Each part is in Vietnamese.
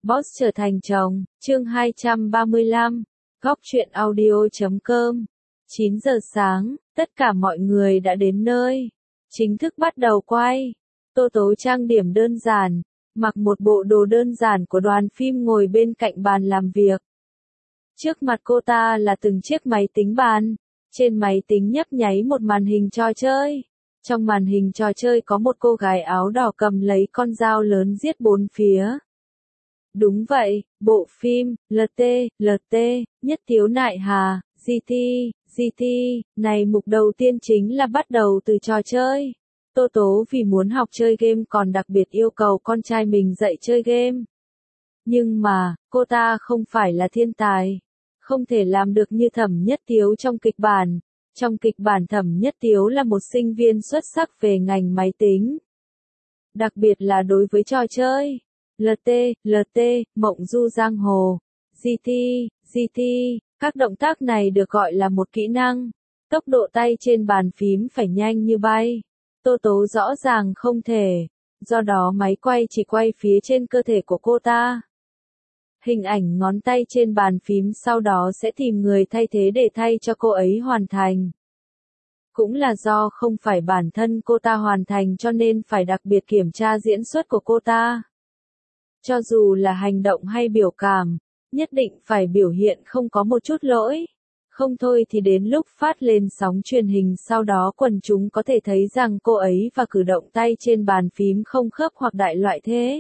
Boss trở thành chồng, chương 235, góc truyện audio.com. 9 giờ sáng, tất cả mọi người đã đến nơi. Chính thức bắt đầu quay. Tô Tố trang điểm đơn giản, mặc một bộ đồ đơn giản của đoàn phim ngồi bên cạnh bàn làm việc. Trước mặt cô ta là từng chiếc máy tính bàn. Trên máy tính nhấp nháy một màn hình trò chơi. Trong màn hình trò chơi có một cô gái áo đỏ cầm lấy con dao lớn giết bốn phía. Đúng vậy, bộ phim, LT, Nhất Tiếu Nại Hà, GT, này mục đầu tiên chính là bắt đầu từ trò chơi. Tô Tố vì muốn học chơi game còn đặc biệt yêu cầu con trai mình dạy chơi game. Nhưng mà, cô ta không phải là thiên tài. Không thể làm được như Thẩm Nhất Tiếu trong kịch bản. Trong kịch bản Thẩm Nhất Tiếu là một sinh viên xuất sắc về ngành máy tính. Đặc biệt là đối với trò chơi. LT, Mộng Du Giang Hồ, GT, các động tác này được gọi là một kỹ năng. Tốc độ tay trên bàn phím phải nhanh như bay. Tô Tố rõ ràng không thể, do đó máy quay chỉ quay phía trên cơ thể của cô ta. Hình ảnh ngón tay trên bàn phím sau đó sẽ tìm người thay thế để thay cho cô ấy hoàn thành. Cũng là do không phải bản thân cô ta hoàn thành cho nên phải đặc biệt kiểm tra diễn xuất của cô ta. Cho dù là hành động hay biểu cảm, nhất định phải biểu hiện không có một chút lỗi. Không thôi thì đến lúc phát lên sóng truyền hình sau đó quần chúng có thể thấy rằng cô ấy và cử động tay trên bàn phím không khớp hoặc đại loại thế.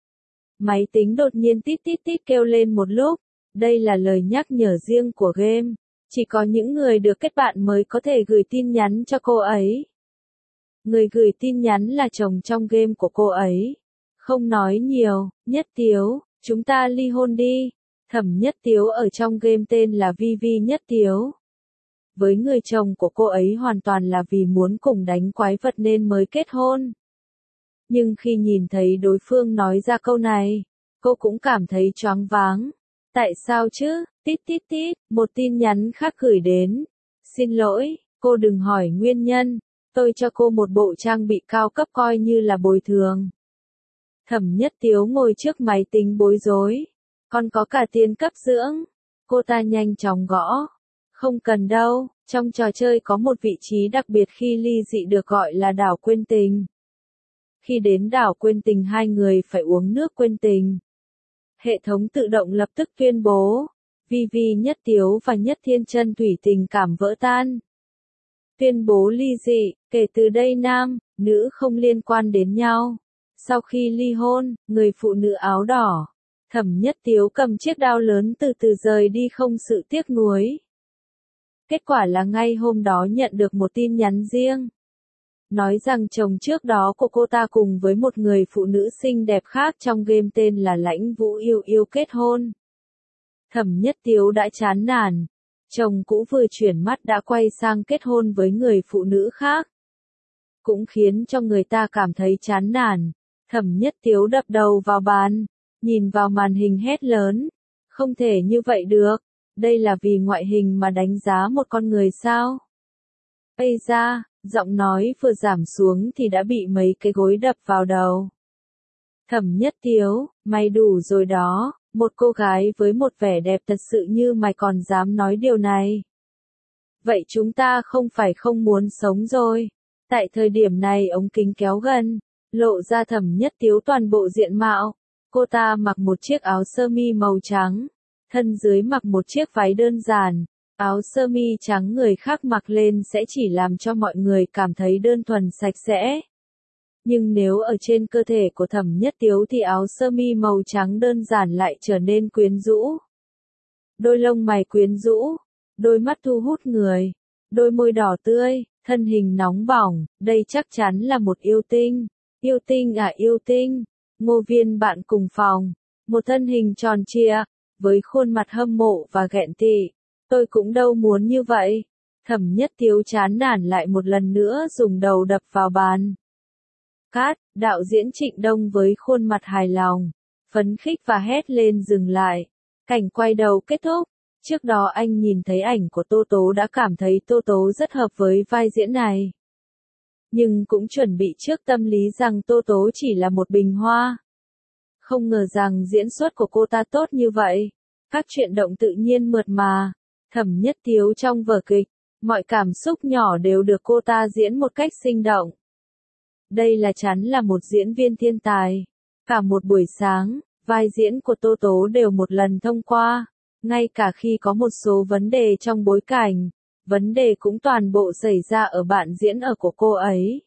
Máy tính đột nhiên tít kêu lên một lúc. Đây là lời nhắc nhở riêng của game. Chỉ có những người được kết bạn mới có thể gửi tin nhắn cho cô ấy. Người gửi tin nhắn là chồng trong game của cô ấy. Không nói nhiều, Nhất Tiếu, chúng ta ly hôn đi. Thẩm Nhất Tiếu ở trong game tên là Vi Nhất Tiếu. Với người chồng của cô ấy hoàn toàn là vì muốn cùng đánh quái vật nên mới kết hôn. Nhưng khi nhìn thấy đối phương nói ra câu này, cô cũng cảm thấy choáng váng. Tại sao chứ? Tít, một tin nhắn khác gửi đến. Xin lỗi, cô đừng hỏi nguyên nhân. Tôi cho cô một bộ trang bị cao cấp coi như là bồi thường. Thẩm Nhất Tiếu ngồi trước máy tính bối rối. Còn có cả tiền cấp dưỡng. Cô ta nhanh chóng gõ. Không cần đâu, trong trò chơi có một vị trí đặc biệt khi ly dị được gọi là đảo quên tình. Khi đến đảo quên tình hai người phải uống nước quên tình. Hệ thống tự động lập tức tuyên bố. Vi Nhất Tiếu và Nhất Thiên Chân Thủy tình cảm vỡ tan. Tuyên bố ly dị, kể từ đây nam, nữ không liên quan đến nhau. Sau khi ly hôn, người phụ nữ áo đỏ, Thẩm Nhất Tiếu cầm chiếc đao lớn từ từ rời đi không sự tiếc nuối. Kết quả là ngay hôm đó nhận được một tin nhắn riêng. Nói rằng chồng trước đó của cô ta cùng với một người phụ nữ xinh đẹp khác trong game tên là Lãnh Vũ yêu kết hôn. Thẩm Nhất Tiếu đã chán nản. Chồng cũ vừa chuyển mắt đã quay sang kết hôn với người phụ nữ khác. Cũng khiến cho người ta cảm thấy chán nản. Thẩm Nhất Tiếu đập đầu vào bàn, nhìn vào màn hình hét lớn. Không thể như vậy được, đây là vì ngoại hình mà đánh giá một con người sao? Ây da, giọng nói vừa giảm xuống thì đã bị mấy cái gối đập vào đầu. Thẩm Nhất Tiếu, mày đủ rồi đó, một cô gái với một vẻ đẹp thật sự như mày còn dám nói điều này. Vậy chúng ta không phải không muốn sống rồi. Tại thời điểm này ống kính kéo gần. Lộ ra Thẩm Nhất Tiếu toàn bộ diện mạo. Cô ta mặc một chiếc áo sơ mi màu trắng. Thân dưới mặc một chiếc váy đơn giản. Áo sơ mi trắng người khác mặc lên sẽ chỉ làm cho mọi người cảm thấy đơn thuần sạch sẽ. Nhưng nếu ở trên cơ thể của Thẩm Nhất Tiếu thì áo sơ mi màu trắng đơn giản lại trở nên quyến rũ. Đôi lông mày quyến rũ. Đôi mắt thu hút người. Đôi môi đỏ tươi. Thân hình nóng bỏng. Đây chắc chắn là một yêu tinh. Yêu tinh, Ngô Viên bạn cùng phòng, một thân hình tròn trịa, với khuôn mặt hâm mộ và ghen tị. Tôi cũng đâu muốn như vậy. Thẩm Nhất Tiếu chán nản lại một lần nữa dùng đầu đập vào bàn. Cát, đạo diễn Trịnh Đông với khuôn mặt hài lòng, phấn khích và hét lên dừng lại. Cảnh quay đầu kết thúc. Trước đó anh nhìn thấy ảnh của Tô Tố đã cảm thấy Tô Tố rất hợp với vai diễn này. Nhưng cũng chuẩn bị trước tâm lý rằng Tô Tố chỉ là một bình hoa. Không ngờ rằng diễn xuất của cô ta tốt như vậy. Các chuyển động tự nhiên mượt mà. Thẩm Nhất Tiếu trong vở kịch, mọi cảm xúc nhỏ đều được cô ta diễn một cách sinh động. Đây là chắn là một diễn viên thiên tài. Cả một buổi sáng, vai diễn của Tô Tố đều một lần thông qua. Ngay cả khi có một số vấn đề trong bối cảnh, vấn đề cũng toàn bộ xảy ra ở bạn diễn ở của cô ấy.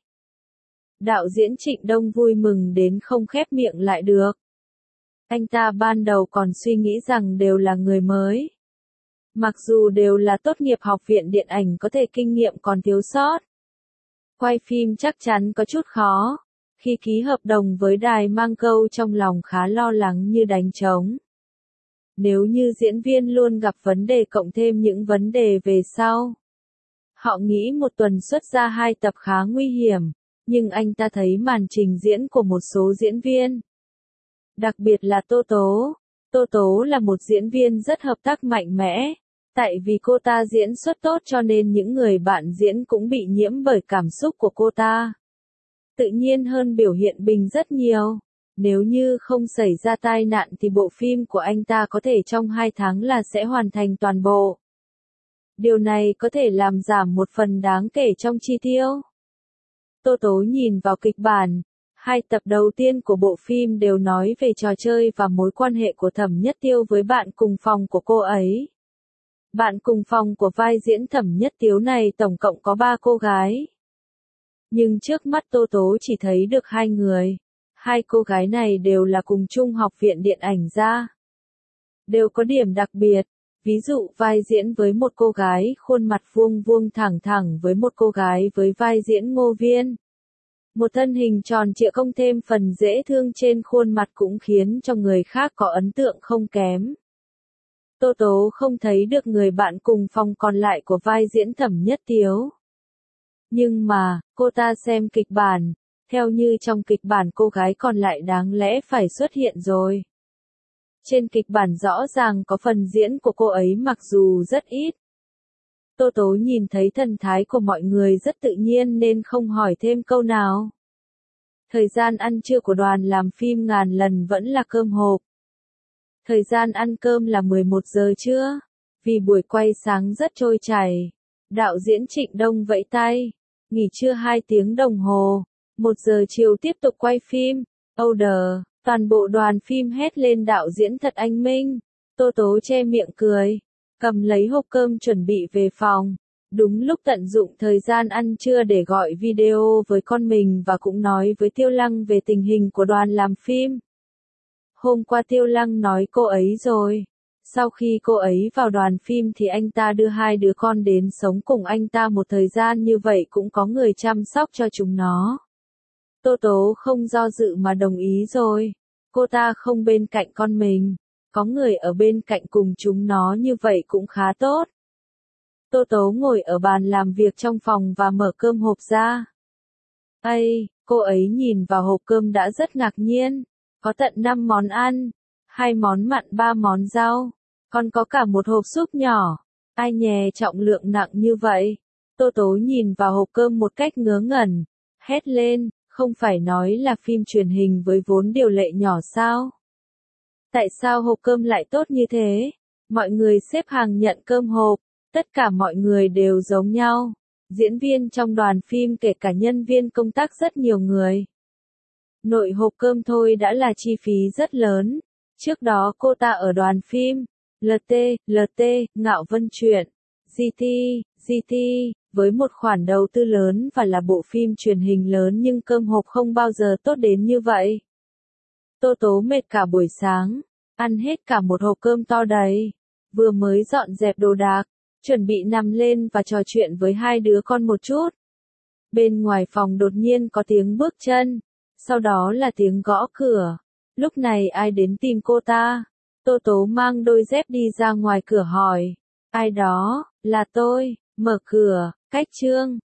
Đạo diễn Trịnh Đông vui mừng đến không khép miệng lại được. Anh ta ban đầu còn suy nghĩ rằng đều là người mới. Mặc dù đều là tốt nghiệp học viện điện ảnh có thể kinh nghiệm còn thiếu sót. Quay phim chắc chắn có chút khó. Khi ký hợp đồng với đài mang câu trong lòng khá lo lắng như đánh trống. Nếu như diễn viên luôn gặp vấn đề cộng thêm những vấn đề về sau. Họ nghĩ một tuần xuất ra 2 tập khá nguy hiểm, nhưng anh ta thấy màn trình diễn của một số diễn viên. Đặc biệt là Tô Tố. Tô Tố là một diễn viên rất hợp tác mạnh mẽ. Tại vì cô ta diễn xuất tốt cho nên những người bạn diễn cũng bị nhiễm bởi cảm xúc của cô ta. Tự nhiên hơn biểu hiện bình rất nhiều. Nếu như không xảy ra tai nạn thì bộ phim của anh ta có thể trong 2 tháng là sẽ hoàn thành toàn bộ. Điều này có thể làm giảm một phần đáng kể trong chi tiêu. Tô Tố nhìn vào kịch bản. 2 tập đầu tiên của bộ phim đều nói về trò chơi và mối quan hệ của Thẩm Nhất Tiêu với bạn cùng phòng của cô ấy. Bạn cùng phòng của vai diễn Thẩm Nhất Tiếu này tổng cộng có 3 cô gái. Nhưng trước mắt Tô Tố chỉ thấy được 2 người. 2 cô gái này đều là cùng chung học viện điện ảnh ra. Đều có điểm đặc biệt. Ví dụ vai diễn với một cô gái khuôn mặt vuông vuông thẳng thẳng với một cô gái với vai diễn Ngô Viên. Một thân hình tròn trịa không thêm phần dễ thương trên khuôn mặt cũng khiến cho người khác có ấn tượng không kém. Tô Tố không thấy được người bạn cùng phòng còn lại của vai diễn Thẩm Nhất Tiếu. Nhưng mà, cô ta xem kịch bản, theo như trong kịch bản cô gái còn lại đáng lẽ phải xuất hiện rồi. Trên kịch bản rõ ràng có phần diễn của cô ấy mặc dù rất ít. Tô Tố nhìn thấy thần thái của mọi người rất tự nhiên nên không hỏi thêm câu nào. Thời gian ăn trưa của đoàn làm phim ngàn lần vẫn là cơm hộp. Thời gian ăn cơm là 11 giờ trưa. Vì buổi quay sáng rất trôi chảy. Đạo diễn Trịnh Đông vẫy tay. Nghỉ trưa 2 tiếng đồng hồ. 1 giờ chiều tiếp tục quay phim. Order. Toàn bộ đoàn phim hét lên đạo diễn thật anh minh. Tô Tố che miệng cười. Cầm lấy hộp cơm chuẩn bị về phòng. Đúng lúc tận dụng thời gian ăn trưa để gọi video với con mình và cũng nói với Tiêu Lăng về tình hình của đoàn làm phim. Hôm qua Tiêu Lăng nói cô ấy rồi. Sau khi cô ấy vào đoàn phim thì anh ta đưa 2 đứa con đến sống cùng anh ta một thời gian như vậy cũng có người chăm sóc cho chúng nó. Tô Tố không do dự mà đồng ý rồi. Cô ta không bên cạnh con mình. Có người ở bên cạnh cùng chúng nó như vậy cũng khá tốt. Tô Tố ngồi ở bàn làm việc trong phòng và mở cơm hộp ra. Ây, cô ấy nhìn vào hộp cơm đã rất ngạc nhiên. Có tận 5 món ăn, 2 món mặn 3 món rau, còn có cả một hộp súp nhỏ. Ai nhè trọng lượng nặng như vậy? Tô Tố nhìn vào hộp cơm một cách ngớ ngẩn, hét lên, không phải nói là phim truyền hình với vốn điều lệ nhỏ sao? Tại sao hộp cơm lại tốt như thế? Mọi người xếp hàng nhận cơm hộp, tất cả mọi người đều giống nhau. Diễn viên trong đoàn phim kể cả nhân viên công tác rất nhiều người. Nội hộp cơm thôi đã là chi phí rất lớn. Trước đó cô ta ở đoàn phim, LT, Ngạo Vân Truyện, GT, với một khoản đầu tư lớn và là bộ phim truyền hình lớn nhưng cơm hộp không bao giờ tốt đến như vậy. Tô Tố mệt cả buổi sáng, ăn hết cả một hộp cơm to đầy, vừa mới dọn dẹp đồ đạc, chuẩn bị nằm lên và trò chuyện với 2 đứa con một chút. Bên ngoài phòng đột nhiên có tiếng bước chân. Sau đó là tiếng gõ cửa. Lúc này ai đến tìm cô ta? Tô Tố mang đôi dép đi ra ngoài cửa hỏi. Ai đó? Là tôi. Mở cửa. Cách Trương.